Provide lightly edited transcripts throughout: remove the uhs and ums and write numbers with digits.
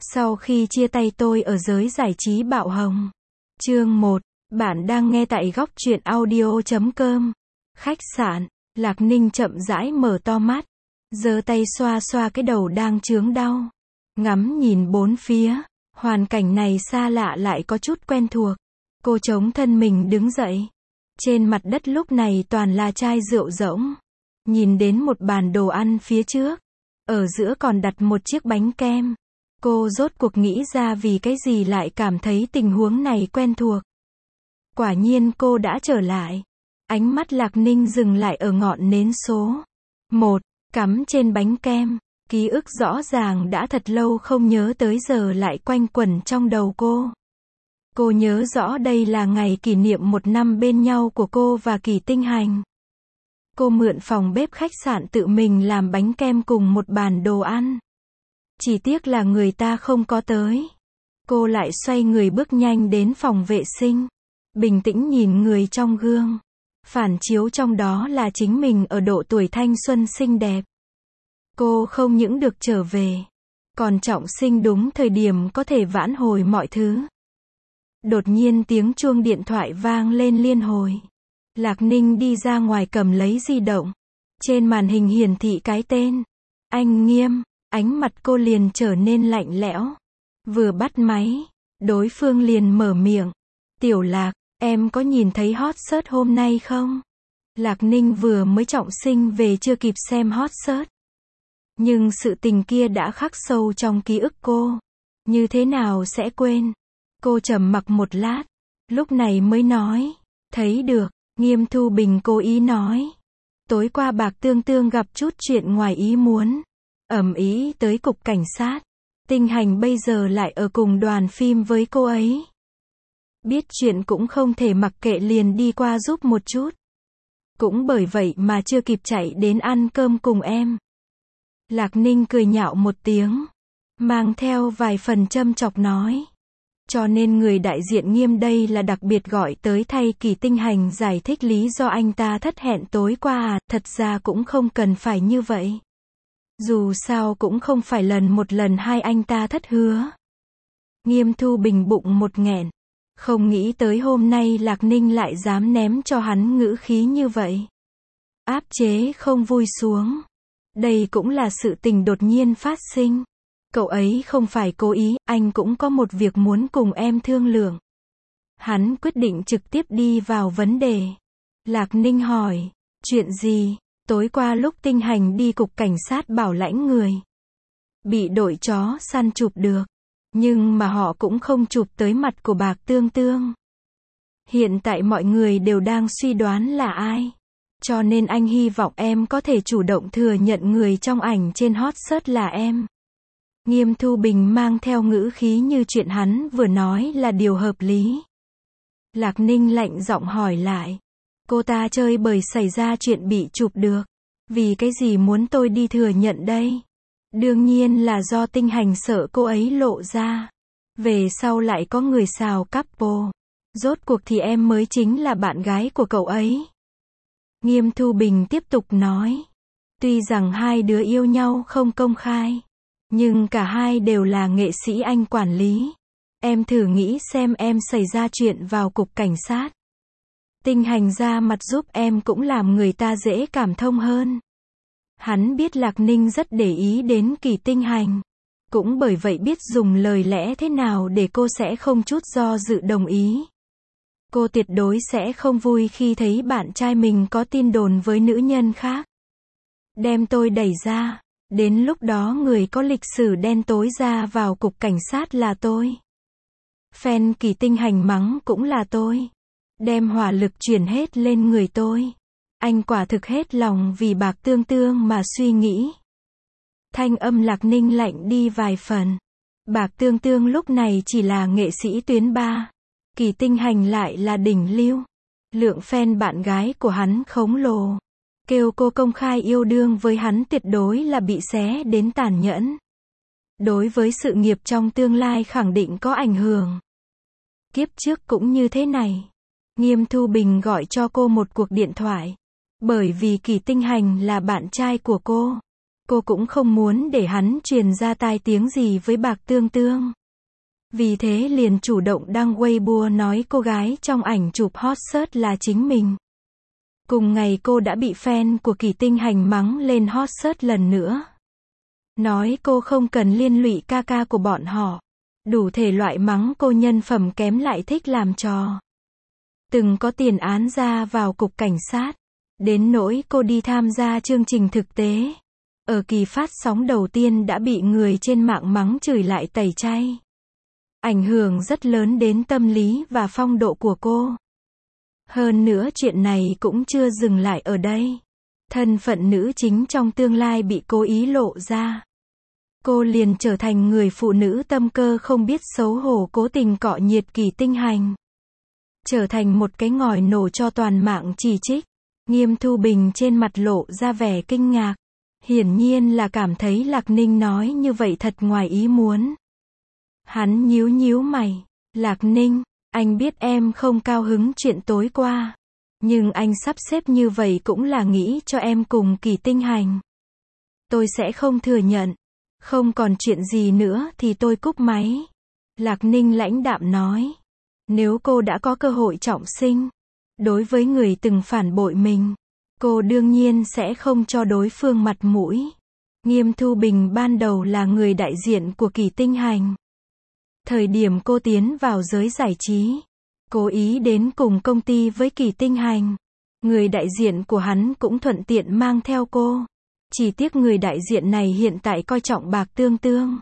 Sau khi chia tay tôi ở giới giải trí bạo hồng. Chương 1. Bạn đang nghe tại góc truyện audio.com. Khách sạn. Lạc Ninh chậm rãi mở to mắt, giơ tay xoa xoa cái đầu đang chướng đau. Ngắm nhìn bốn phía, hoàn cảnh này xa lạ lại có chút quen thuộc. Cô chống thân mình đứng dậy. Trên mặt đất lúc này toàn là chai rượu rỗng. Nhìn đến một bàn đồ ăn phía trước, ở giữa còn đặt một chiếc bánh kem. Cô rốt cuộc nghĩ ra vì cái gì lại cảm thấy tình huống này quen thuộc. Quả nhiên cô đã trở lại. Ánh mắt Lạc Ninh dừng lại ở ngọn nến số 1, cắm trên bánh kem. Ký ức rõ ràng đã thật lâu không nhớ tới giờ lại quanh quẩn trong đầu cô. Cô nhớ rõ đây là ngày kỷ niệm 1 năm bên nhau của cô và Kỳ Tinh Hành. Cô mượn phòng bếp khách sạn tự mình làm bánh kem cùng một bàn đồ ăn. Chỉ tiếc là người ta không có tới. Cô lại xoay người bước nhanh đến phòng vệ sinh. Bình tĩnh nhìn người trong gương. Phản chiếu trong đó là chính mình ở độ tuổi thanh xuân xinh đẹp. Cô không những được trở về, còn trọng sinh đúng thời điểm có thể vãn hồi mọi thứ. Đột nhiên tiếng chuông điện thoại vang lên liên hồi. Lạc Ninh đi ra ngoài cầm lấy di động. Trên màn hình hiển thị cái tên Anh Nghiêm. Ánh mặt cô liền trở nên lạnh lẽo. Vừa bắt máy, đối phương liền mở miệng. Tiểu Lạc, em có nhìn thấy hot search hôm nay không? Lạc Ninh vừa mới trọng sinh về chưa kịp xem hot search. Nhưng sự tình kia đã khắc sâu trong ký ức cô. Như thế nào sẽ quên? Cô trầm mặc một lát. Lúc này mới nói. Thấy được, Nghiêm Thu Bình cố ý nói. Tối qua Bạc Tương Tương gặp chút chuyện ngoài ý muốn. Ầm ĩ tới cục cảnh sát. Tinh Hành bây giờ lại ở cùng đoàn phim với cô ấy. Biết chuyện cũng không thể mặc kệ liền đi qua giúp một chút. Cũng bởi vậy mà chưa kịp chạy đến ăn cơm cùng em. Lạc Ninh cười nhạo một tiếng, mang theo vài phần châm chọc nói. Cho nên người đại diện Nghiêm đây là đặc biệt gọi tới thay Kỳ Tinh Hành giải thích lý do anh ta thất hẹn tối qua à, thật ra cũng không cần phải như vậy. Dù sao cũng không phải lần một lần hai anh ta thất hứa. Nghiêm Thu Bình bụng một nghẹn. Không nghĩ tới hôm nay Lạc Ninh lại dám ném cho hắn ngữ khí như vậy. Áp chế không vui xuống. Đây cũng là sự tình đột nhiên phát sinh. Cậu ấy không phải cố ý, anh cũng có một việc muốn cùng em thương lượng. Hắn quyết định trực tiếp đi vào vấn đề. Lạc Ninh hỏi, chuyện gì? Tối qua lúc Tinh Hành đi cục cảnh sát bảo lãnh người. Bị đội chó săn chụp được. Nhưng mà họ cũng không chụp tới mặt của Bạc Tương Tương. Hiện tại mọi người đều đang suy đoán là ai. Cho nên anh hy vọng em có thể chủ động thừa nhận người trong ảnh trên hot search là em. Nghiêm Thu Bình mang theo ngữ khí như chuyện hắn vừa nói là điều hợp lý. Lạc Ninh lạnh giọng hỏi lại. Cô ta chơi bời xảy ra chuyện bị chụp được. Vì cái gì muốn tôi đi thừa nhận đây? Đương nhiên là do Tinh Hành sợ cô ấy lộ ra. Về sau lại có người xào couple. Rốt cuộc thì em mới chính là bạn gái của cậu ấy. Nghiêm Thu Bình tiếp tục nói. Tuy rằng hai đứa yêu nhau không công khai. Nhưng cả hai đều là nghệ sĩ anh quản lý. Em thử nghĩ xem em xảy ra chuyện vào cục cảnh sát. Tinh Hành ra mặt giúp em cũng làm người ta dễ cảm thông hơn. Hắn biết Lạc Ninh rất để ý đến Kỳ Tinh Hành. Cũng bởi vậy biết dùng lời lẽ thế nào để cô sẽ không chút do dự đồng ý. Cô tuyệt đối sẽ không vui khi thấy bạn trai mình có tin đồn với nữ nhân khác. Đem tôi đẩy ra. Đến lúc đó người có lịch sử đen tối ra vào cục cảnh sát là tôi. Fan Kỳ Tinh Hành mắng cũng là tôi. Đem hỏa lực chuyển hết lên người tôi. Anh quả thực hết lòng vì Bạc Tương Tương mà suy nghĩ. Thanh âm Lạc Ninh lạnh đi vài phần. Bạc Tương Tương lúc này chỉ là nghệ sĩ tuyến 3. Kỳ Tinh Hành lại là đỉnh lưu. Lượng fan bạn gái của hắn khổng lồ. Kêu cô công khai yêu đương với hắn tuyệt đối là bị xé đến tàn nhẫn. Đối với sự nghiệp trong tương lai khẳng định có ảnh hưởng. Kiếp trước cũng như thế này. Nghiêm Thu Bình gọi cho cô một cuộc điện thoại. Bởi vì Kỳ Tinh Hành là bạn trai của cô. Cô cũng không muốn để hắn truyền ra tai tiếng gì với Bạc Tương Tương. Vì thế liền chủ động đăng Weibo nói cô gái trong ảnh chụp hot search là chính mình. Cùng ngày cô đã bị fan của Kỳ Tinh Hành mắng lên hot search lần nữa. Nói cô không cần liên lụy ca ca của bọn họ. Đủ thể loại mắng cô nhân phẩm kém lại thích làm trò. Từng có tiền án ra vào cục cảnh sát. Đến nỗi cô đi tham gia chương trình thực tế. Ở kỳ phát sóng đầu tiên đã bị người trên mạng mắng chửi lại tẩy chay. Ảnh hưởng rất lớn đến tâm lý và phong độ của cô. Hơn nữa chuyện này cũng chưa dừng lại ở đây. Thân phận nữ chính trong tương lai bị cố ý lộ ra. Cô liền trở thành người phụ nữ tâm cơ không biết xấu hổ cố tình cọ nhiệt Kỳ Tinh Hành. Trở thành một cái ngòi nổ cho toàn mạng chỉ trích. Nghiêm Thu Bình trên mặt lộ ra vẻ kinh ngạc. Hiển nhiên là cảm thấy Lạc Ninh nói như vậy thật ngoài ý muốn. Hắn nhíu nhíu mày. Lạc Ninh, anh biết em không cao hứng chuyện tối qua. Nhưng anh sắp xếp như vậy cũng là nghĩ cho em cùng Kỳ Tinh Hành. Tôi sẽ không thừa nhận. Không còn chuyện gì nữa thì tôi cúp máy. Lạc Ninh lãnh đạm nói. Nếu cô đã có cơ hội trọng sinh, đối với người từng phản bội mình, cô đương nhiên sẽ không cho đối phương mặt mũi. Nghiêm Thu Bình ban đầu là người đại diện của Kỳ Tinh Hành. Thời điểm cô tiến vào giới giải trí, cố ý đến cùng công ty với Kỳ Tinh Hành. Người đại diện của hắn cũng thuận tiện mang theo cô. Chỉ tiếc người đại diện này hiện tại coi trọng Bạc Tương Tương.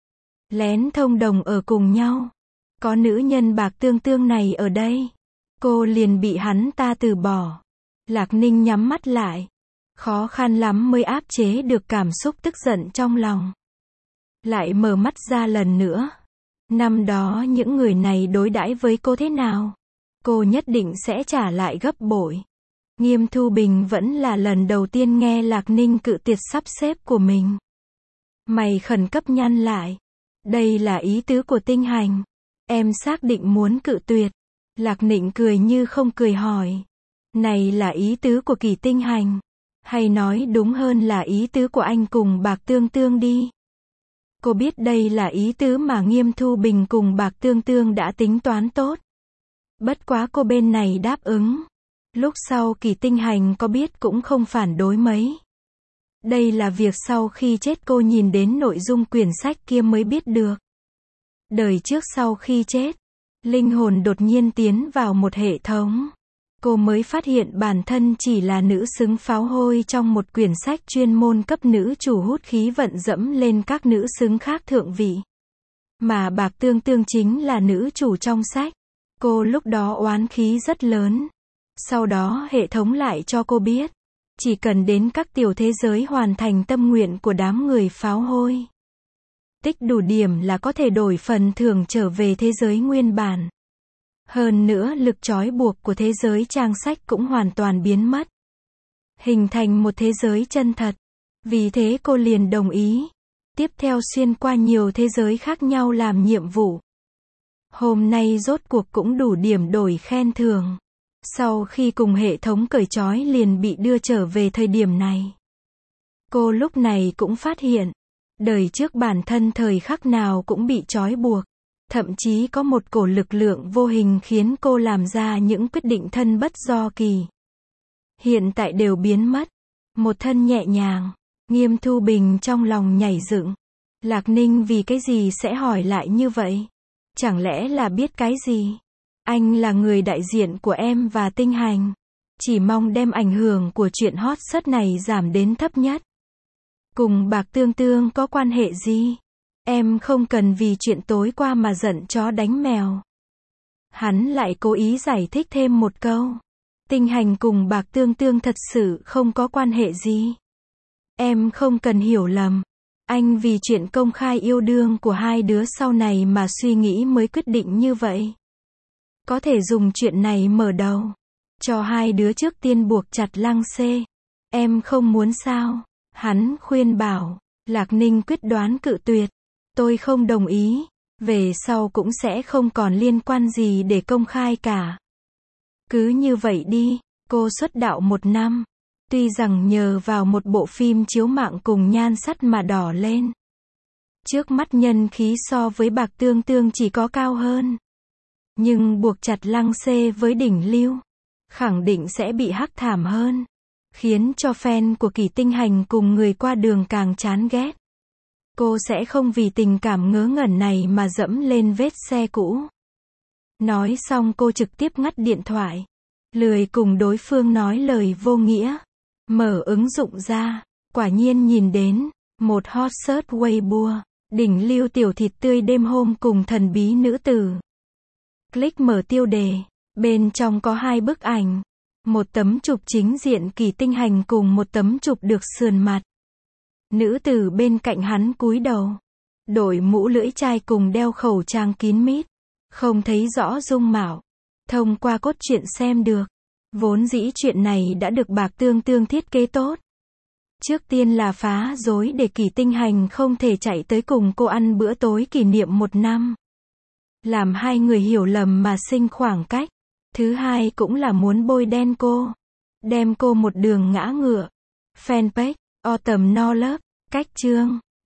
Lén thông đồng ở cùng nhau. Có nữ nhân Bạc Tương Tương này ở đây. Cô liền bị hắn ta từ bỏ. Lạc Ninh nhắm mắt lại. Khó khăn lắm mới áp chế được cảm xúc tức giận trong lòng. Lại mở mắt ra lần nữa. Năm đó những người này đối đãi với cô thế nào? Cô nhất định sẽ trả lại gấp bội. Nghiêm Thu Bình vẫn là lần đầu tiên nghe Lạc Ninh cự tuyệt sắp xếp của mình. Mày khẩn cấp nhăn lại. Đây là ý tứ của Tinh Hành. Em xác định muốn cự tuyệt. Lạc Ninh cười như không cười hỏi. Này là ý tứ của Kỳ Tinh Hành. Hay nói đúng hơn là ý tứ của anh cùng Bạc Tương Tương đi. Cô biết đây là ý tứ mà Nghiêm Thu Bình cùng Bạc Tương Tương đã tính toán tốt. Bất quá cô bên này đáp ứng. Lúc sau Kỳ Tinh Hành có biết cũng không phản đối mấy. Đây là việc sau khi chết cô nhìn đến nội dung quyển sách kia mới biết được. Đời trước sau khi chết, linh hồn đột nhiên tiến vào một hệ thống. Cô mới phát hiện bản thân chỉ là nữ xứng pháo hôi trong một quyển sách chuyên môn cấp nữ chủ hút khí vận dẫm lên các nữ xứng khác thượng vị. Mà Bạc Tương Tương chính là nữ chủ trong sách. Cô lúc đó oán khí rất lớn. Sau đó hệ thống lại cho cô biết. Chỉ cần đến các tiểu thế giới hoàn thành tâm nguyện của đám người pháo hôi. Tích đủ điểm là có thể đổi phần thưởng trở về thế giới nguyên bản. Hơn nữa lực trói buộc của thế giới trang sách cũng hoàn toàn biến mất. Hình thành một thế giới chân thật. Vì thế cô liền đồng ý. Tiếp theo xuyên qua nhiều thế giới khác nhau làm nhiệm vụ. Hôm nay rốt cuộc cũng đủ điểm đổi khen thưởng. Sau khi cùng hệ thống cởi trói liền bị đưa trở về thời điểm này. Cô lúc này cũng phát hiện. Đời trước bản thân thời khắc nào cũng bị trói buộc. Thậm chí có một cổ lực lượng vô hình khiến cô làm ra những quyết định thân bất do kỳ. Hiện tại đều biến mất. Một thân nhẹ nhàng. Nghiêm Thu Bình trong lòng nhảy dựng. Lạc Ninh vì cái gì sẽ hỏi lại như vậy? Chẳng lẽ là biết cái gì? Anh là người đại diện của em và Tinh Hành. Chỉ mong đem ảnh hưởng của chuyện hot search này giảm đến thấp nhất. Cùng Bạc Tương Tương có quan hệ gì? Em không cần vì chuyện tối qua mà giận chó đánh mèo. Hắn lại cố ý giải thích thêm một câu. Tinh Hành cùng Bạc Tương Tương thật sự không có quan hệ gì. Em không cần hiểu lầm. Anh vì chuyện công khai yêu đương của hai đứa sau này mà suy nghĩ mới quyết định như vậy. Có thể dùng chuyện này mở đầu. Cho hai đứa trước tiên buộc chặt Lăng Xê. Em không muốn sao? Hắn khuyên bảo. Lạc Ninh quyết đoán cự tuyệt. Tôi không đồng ý. Về sau cũng sẽ không còn liên quan gì để công khai cả. Cứ như vậy đi. Cô xuất đạo 1 năm. Tuy rằng nhờ vào một bộ phim chiếu mạng cùng nhan sắc mà đỏ lên. Trước mắt nhân khí so với Bạc Tương Tương chỉ có cao hơn. Nhưng buộc chặt Lăng Xê với Đỉnh Lưu, khẳng định sẽ bị hắc thảm hơn. Khiến cho fan của Kỳ Tinh Hành cùng người qua đường càng chán ghét. Cô sẽ không vì tình cảm ngớ ngẩn này mà dẫm lên vết xe cũ. Nói xong cô trực tiếp ngắt điện thoại. Lười cùng đối phương nói lời vô nghĩa. Mở ứng dụng ra, quả nhiên nhìn đến một hot search Weibo, Đỉnh Lưu tiểu thịt tươi đêm hôm cùng thần bí nữ tử. Click mở tiêu đề, bên trong có 2 bức ảnh. Một tấm chụp chính diện Kỳ Tinh Hành cùng một tấm chụp được sườn mặt. Nữ tử bên cạnh hắn cúi đầu, đội mũ lưỡi chai cùng đeo khẩu trang kín mít, không thấy rõ dung mạo. Thông qua cốt truyện xem được, vốn dĩ chuyện này đã được Bạc Tương Tương thiết kế tốt. Trước tiên là phá rối để Kỳ Tinh Hành không thể chạy tới cùng cô ăn bữa tối kỷ niệm 1 năm. Làm hai người hiểu lầm mà sinh khoảng cách. Thứ hai cũng là muốn bôi đen cô. Đem cô một đường ngã ngựa. Fanpage, Autumn No Love, cách chương.